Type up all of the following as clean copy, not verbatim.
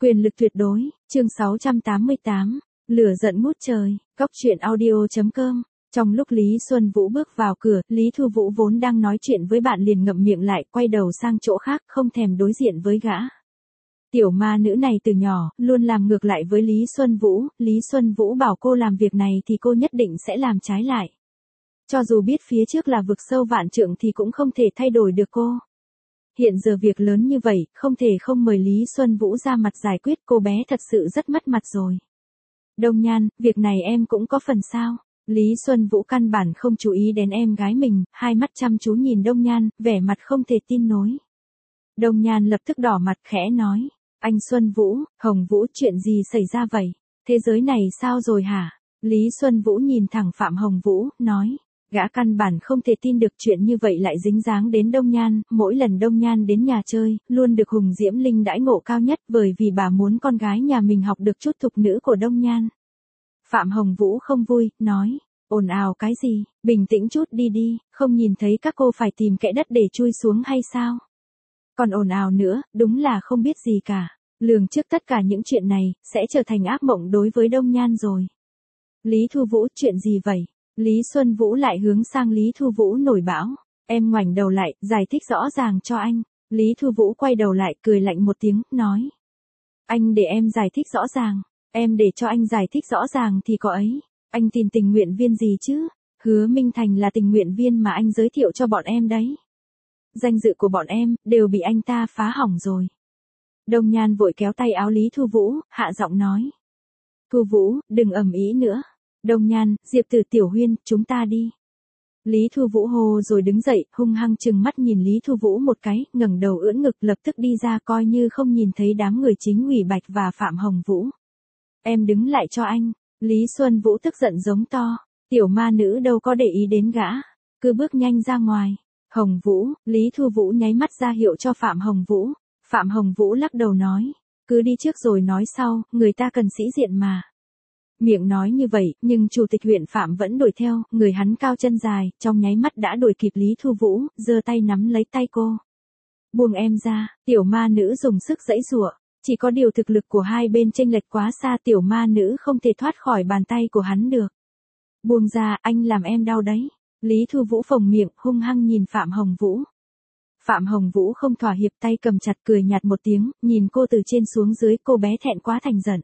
Quyền lực tuyệt đối, chương 688, lửa giận ngút trời, Cóc truyện audio.com. Trong lúc Lý Xuân Vũ bước vào cửa, Lý Thu Vũ vốn đang nói chuyện với bạn liền ngậm miệng lại, quay đầu sang chỗ khác, không thèm đối diện với gã. Tiểu ma nữ này từ nhỏ, luôn làm ngược lại với Lý Xuân Vũ, Lý Xuân Vũ bảo cô làm việc này thì cô nhất định sẽ làm trái lại. Cho dù biết phía trước là vực sâu vạn trượng thì cũng không thể thay đổi được cô. Hiện giờ việc lớn như vậy, không thể không mời Lý Xuân Vũ ra mặt giải quyết, cô bé thật sự rất mất mặt rồi. Đông Nhan, việc này em cũng có phần sao? Lý Xuân Vũ căn bản không chú ý đến em gái mình, hai mắt chăm chú nhìn Đông Nhan, vẻ mặt không thể tin nổi. Đông Nhan lập tức đỏ mặt khẽ nói, anh Xuân Vũ, Hồng Vũ, chuyện gì xảy ra vậy? Thế giới này sao rồi hả? Lý Xuân Vũ nhìn thẳng Phạm Hồng Vũ, nói. Gã căn bản không thể tin được chuyện như vậy lại dính dáng đến Đông Nhan, mỗi lần Đông Nhan đến nhà chơi, luôn được Hùng Diễm Linh đãi ngộ cao nhất bởi vì bà muốn con gái nhà mình học được chút thục nữ của Đông Nhan. Phạm Hồng Vũ không vui, nói, ồn ào cái gì, bình tĩnh chút đi, không nhìn thấy các cô phải tìm kẽ đất để chui xuống hay sao? Còn ồn ào nữa, đúng là không biết gì cả, lường trước tất cả những chuyện này, sẽ trở thành ác mộng đối với Đông Nhan rồi. Lý Thu Vũ, chuyện gì vậy? Lý Xuân Vũ lại hướng sang Lý Thu Vũ nổi bão, em ngoảnh đầu lại, giải thích rõ ràng cho anh. Lý Thu Vũ quay đầu lại, cười lạnh một tiếng, nói. Anh để em giải thích rõ ràng, em để cho anh giải thích rõ ràng thì có ấy, anh tìm tình nguyện viên gì chứ? Hứa Minh Thành là tình nguyện viên mà anh giới thiệu cho bọn em đấy. Danh dự của bọn em, đều bị anh ta phá hỏng rồi. Đông Nhan vội kéo tay áo Lý Thu Vũ, hạ giọng nói. Thu Vũ, đừng ầm ĩ nữa. Đông Nhan, Diệp Tử, Tiểu Huyên, chúng ta đi. Lý Thu Vũ hô rồi đứng dậy, hung hăng trừng mắt nhìn Lý Thu Vũ một cái, ngẩng đầu ưỡn ngực lập tức đi ra coi như không nhìn thấy đám người chính ủy Bạch và Phạm Hồng Vũ. Em đứng lại cho anh. Lý Xuân Vũ tức giận giống to. Tiểu ma nữ đâu có để ý đến gã. Cứ bước nhanh ra ngoài. Hồng Vũ, Lý Thu Vũ nháy mắt ra hiệu cho Phạm Hồng Vũ. Phạm Hồng Vũ lắc đầu nói. Cứ đi trước rồi nói sau, người ta cần sĩ diện mà. Miệng nói như vậy, nhưng chủ tịch huyện Phạm vẫn đuổi theo, người hắn cao chân dài, trong nháy mắt đã đuổi kịp Lý Thu Vũ, giơ tay nắm lấy tay cô. Buông em ra, tiểu ma nữ dùng sức giãy giụa, chỉ có điều thực lực của hai bên chênh lệch quá xa, tiểu ma nữ không thể thoát khỏi bàn tay của hắn được. Buông ra, anh làm em đau đấy. Lý Thu Vũ phồng miệng, hung hăng nhìn Phạm Hồng Vũ. Phạm Hồng Vũ không thỏa hiệp, tay cầm chặt, cười nhạt một tiếng, nhìn cô từ trên xuống dưới, cô bé thẹn quá thành giận.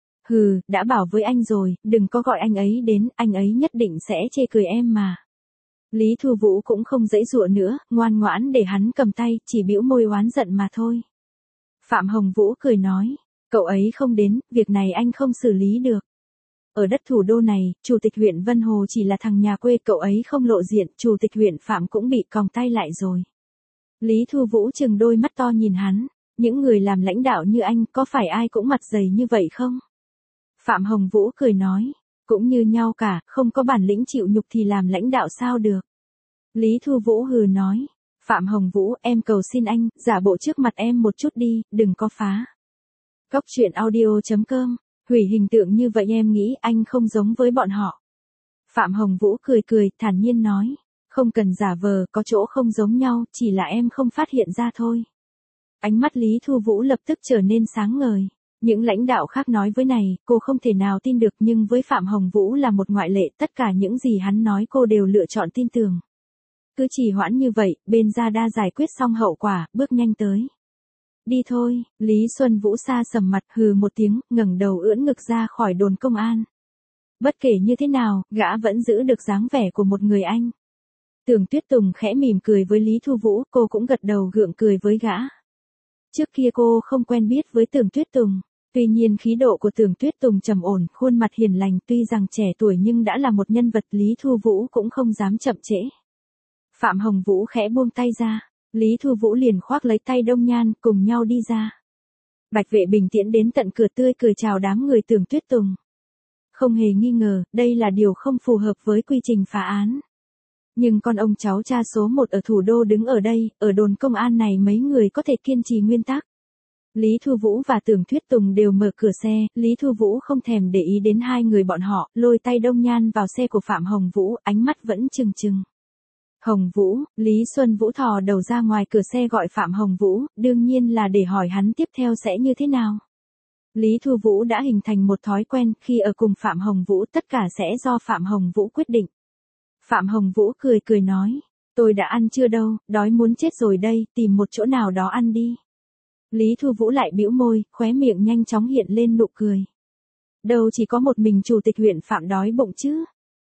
Hừ, đã bảo với anh rồi, đừng có gọi anh ấy đến, anh ấy nhất định sẽ chê cười em mà. Lý Thu Vũ cũng không giãy giụa nữa, ngoan ngoãn để hắn cầm tay, chỉ bĩu môi oán giận mà thôi. Phạm Hồng Vũ cười nói, cậu ấy không đến, việc này anh không xử lý được. Ở đất thủ đô này, chủ tịch huyện Vân Hồ chỉ là thằng nhà quê, cậu ấy không lộ diện, chủ tịch huyện Phạm cũng bị còng tay lại rồi. Lý Thu Vũ trừng đôi mắt to nhìn hắn, những người làm lãnh đạo như anh, có phải ai cũng mặt dày như vậy không? Phạm Hồng Vũ cười nói, cũng như nhau cả, không có bản lĩnh chịu nhục thì làm lãnh đạo sao được. Lý Thu Vũ hừ nói, Phạm Hồng Vũ, em cầu xin anh, giả bộ trước mặt em một chút đi, đừng có phá. Cóc truyện audio.com, hủy hình tượng như vậy em nghĩ anh không giống với bọn họ. Phạm Hồng Vũ cười, thản nhiên nói, không cần giả vờ, có chỗ không giống nhau, chỉ là em không phát hiện ra thôi. Ánh mắt Lý Thu Vũ lập tức trở nên sáng ngời. Những lãnh đạo khác nói với này, cô không thể nào tin được, nhưng với Phạm Hồng Vũ là một ngoại lệ, tất cả những gì hắn nói cô đều lựa chọn tin tưởng. Cứ trì hoãn như vậy, bên gia đa giải quyết xong hậu quả, bước nhanh tới. Đi thôi, Lý Xuân Vũ xa sầm mặt, hừ một tiếng, ngẩng đầu ưỡn ngực ra khỏi đồn công an. Bất kể như thế nào, gã vẫn giữ được dáng vẻ của một người anh. Tưởng Tuyết Tùng khẽ mỉm cười với Lý Thu Vũ, cô cũng gật đầu gượng cười với gã. Trước kia cô không quen biết với Tưởng Tuyết Tùng. Tuy nhiên khí độ của Tưởng Tuyết Tùng trầm ổn, khuôn mặt hiền lành, tuy rằng trẻ tuổi nhưng đã là một nhân vật, Lý Thu Vũ cũng không dám chậm trễ. Phạm Hồng Vũ khẽ buông tay ra, Lý Thu Vũ liền khoác lấy tay Đông Nhan, cùng nhau đi ra. Bạch Vệ Bình tiễn đến tận cửa, tươi cười chào đám người Tưởng Tuyết Tùng. Không hề nghi ngờ, đây là điều không phù hợp với quy trình phá án. Nhưng con ông cháu cha số 1 ở thủ đô đứng ở đây, ở đồn công an này mấy người có thể kiên trì nguyên tắc. Lý Thu Vũ và Tưởng Tuyết Tùng đều mở cửa xe, Lý Thu Vũ không thèm để ý đến hai người bọn họ, lôi tay Đông Nhan vào xe của Phạm Hồng Vũ, ánh mắt vẫn trừng trừng. Hồng Vũ, Lý Xuân Vũ thò đầu ra ngoài cửa xe gọi Phạm Hồng Vũ, đương nhiên là để hỏi hắn tiếp theo sẽ như thế nào. Lý Thu Vũ đã hình thành một thói quen, khi ở cùng Phạm Hồng Vũ tất cả sẽ do Phạm Hồng Vũ quyết định. Phạm Hồng Vũ cười cười nói, tôi đã ăn chưa đâu, đói muốn chết rồi đây, tìm một chỗ nào đó ăn đi. Lý Thu Vũ lại bĩu môi, khóe miệng nhanh chóng hiện lên nụ cười. Đâu chỉ có một mình chủ tịch huyện Phạm đói bụng chứ.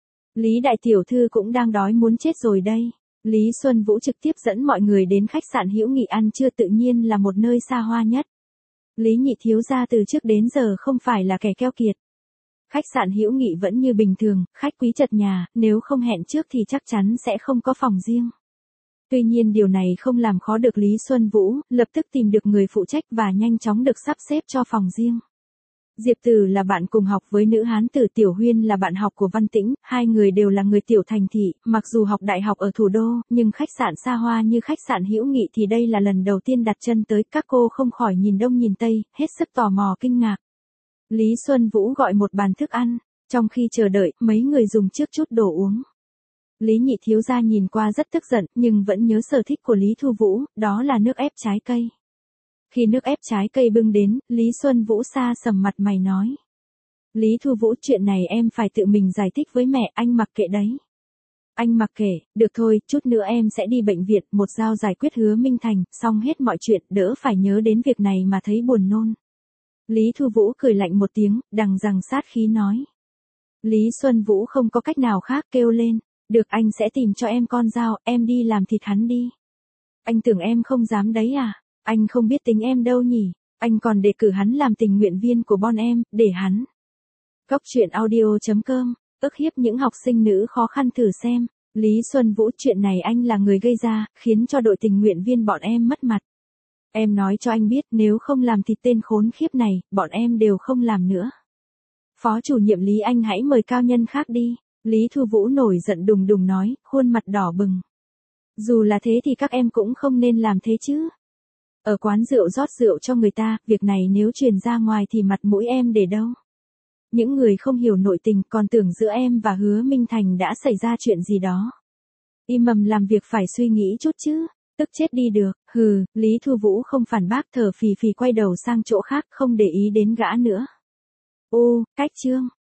Lý đại tiểu thư cũng đang đói muốn chết rồi đây. Lý Xuân Vũ trực tiếp dẫn mọi người đến khách sạn Hữu Nghị ăn trưa, tự nhiên là một nơi xa hoa nhất. Lý Nhị thiếu gia từ trước đến giờ không phải là kẻ keo kiệt. Khách sạn Hữu Nghị vẫn như bình thường, khách quý chật nhà, nếu không hẹn trước thì chắc chắn sẽ không có phòng riêng. Tuy nhiên điều này không làm khó được Lý Xuân Vũ, lập tức tìm được người phụ trách và nhanh chóng được sắp xếp cho phòng riêng. Diệp Tử là bạn cùng học với nữ hán tử Tiểu Huyên là bạn học của Văn Tĩnh, hai người đều là người tiểu thành thị, mặc dù học đại học ở thủ đô, nhưng khách sạn xa hoa như khách sạn Hữu Nghị thì đây là lần đầu tiên đặt chân tới, các cô không khỏi nhìn đông nhìn tây, hết sức tò mò kinh ngạc. Lý Xuân Vũ gọi một bàn thức ăn, trong khi chờ đợi, mấy người dùng trước chút đồ uống. Lý Nhị thiếu gia nhìn qua rất tức giận, nhưng vẫn nhớ sở thích của Lý Thu Vũ, đó là nước ép trái cây. Khi nước ép trái cây bưng đến, Lý Xuân Vũ xa sầm mặt mày nói. Lý Thu Vũ, chuyện này em phải tự mình giải thích với mẹ, anh mặc kệ đấy. Anh mặc kệ, được thôi, chút nữa em sẽ đi bệnh viện, một dao giải quyết Hứa Minh Thành, xong hết mọi chuyện, đỡ phải nhớ đến việc này mà thấy buồn nôn. Lý Thu Vũ cười lạnh một tiếng, đằng rằng sát khí nói. Lý Xuân Vũ không có cách nào khác, kêu lên, được, anh sẽ tìm cho em con dao, em đi làm thịt hắn đi. Anh tưởng em không dám đấy à? Anh không biết tính em đâu nhỉ, anh còn đề cử hắn làm tình nguyện viên của bọn em, để hắn. Cốc truyện audio.com, ức hiếp những học sinh nữ khó khăn thử xem. Lý Xuân Vũ, chuyện này anh là người gây ra, khiến cho đội tình nguyện viên bọn em mất mặt. Em nói cho anh biết, nếu không làm thịt tên khốn khiếp này, bọn em đều không làm nữa. Phó chủ nhiệm Lý, anh hãy mời cao nhân khác đi. Lý Thu Vũ nổi giận đùng đùng nói, khuôn mặt đỏ bừng. Dù là thế thì các em cũng không nên làm thế chứ. Ở quán rượu rót rượu cho người ta, việc này nếu truyền ra ngoài thì mặt mũi em để đâu. Những người không hiểu nội tình còn tưởng giữa em và Hứa Minh Thành đã xảy ra chuyện gì đó. Im mầm làm việc phải suy nghĩ chút chứ, tức chết đi được. Hừ, Lý Thu Vũ không phản bác, thở phì phì quay đầu sang chỗ khác, không để ý đến gã nữa. Ô, cách chương.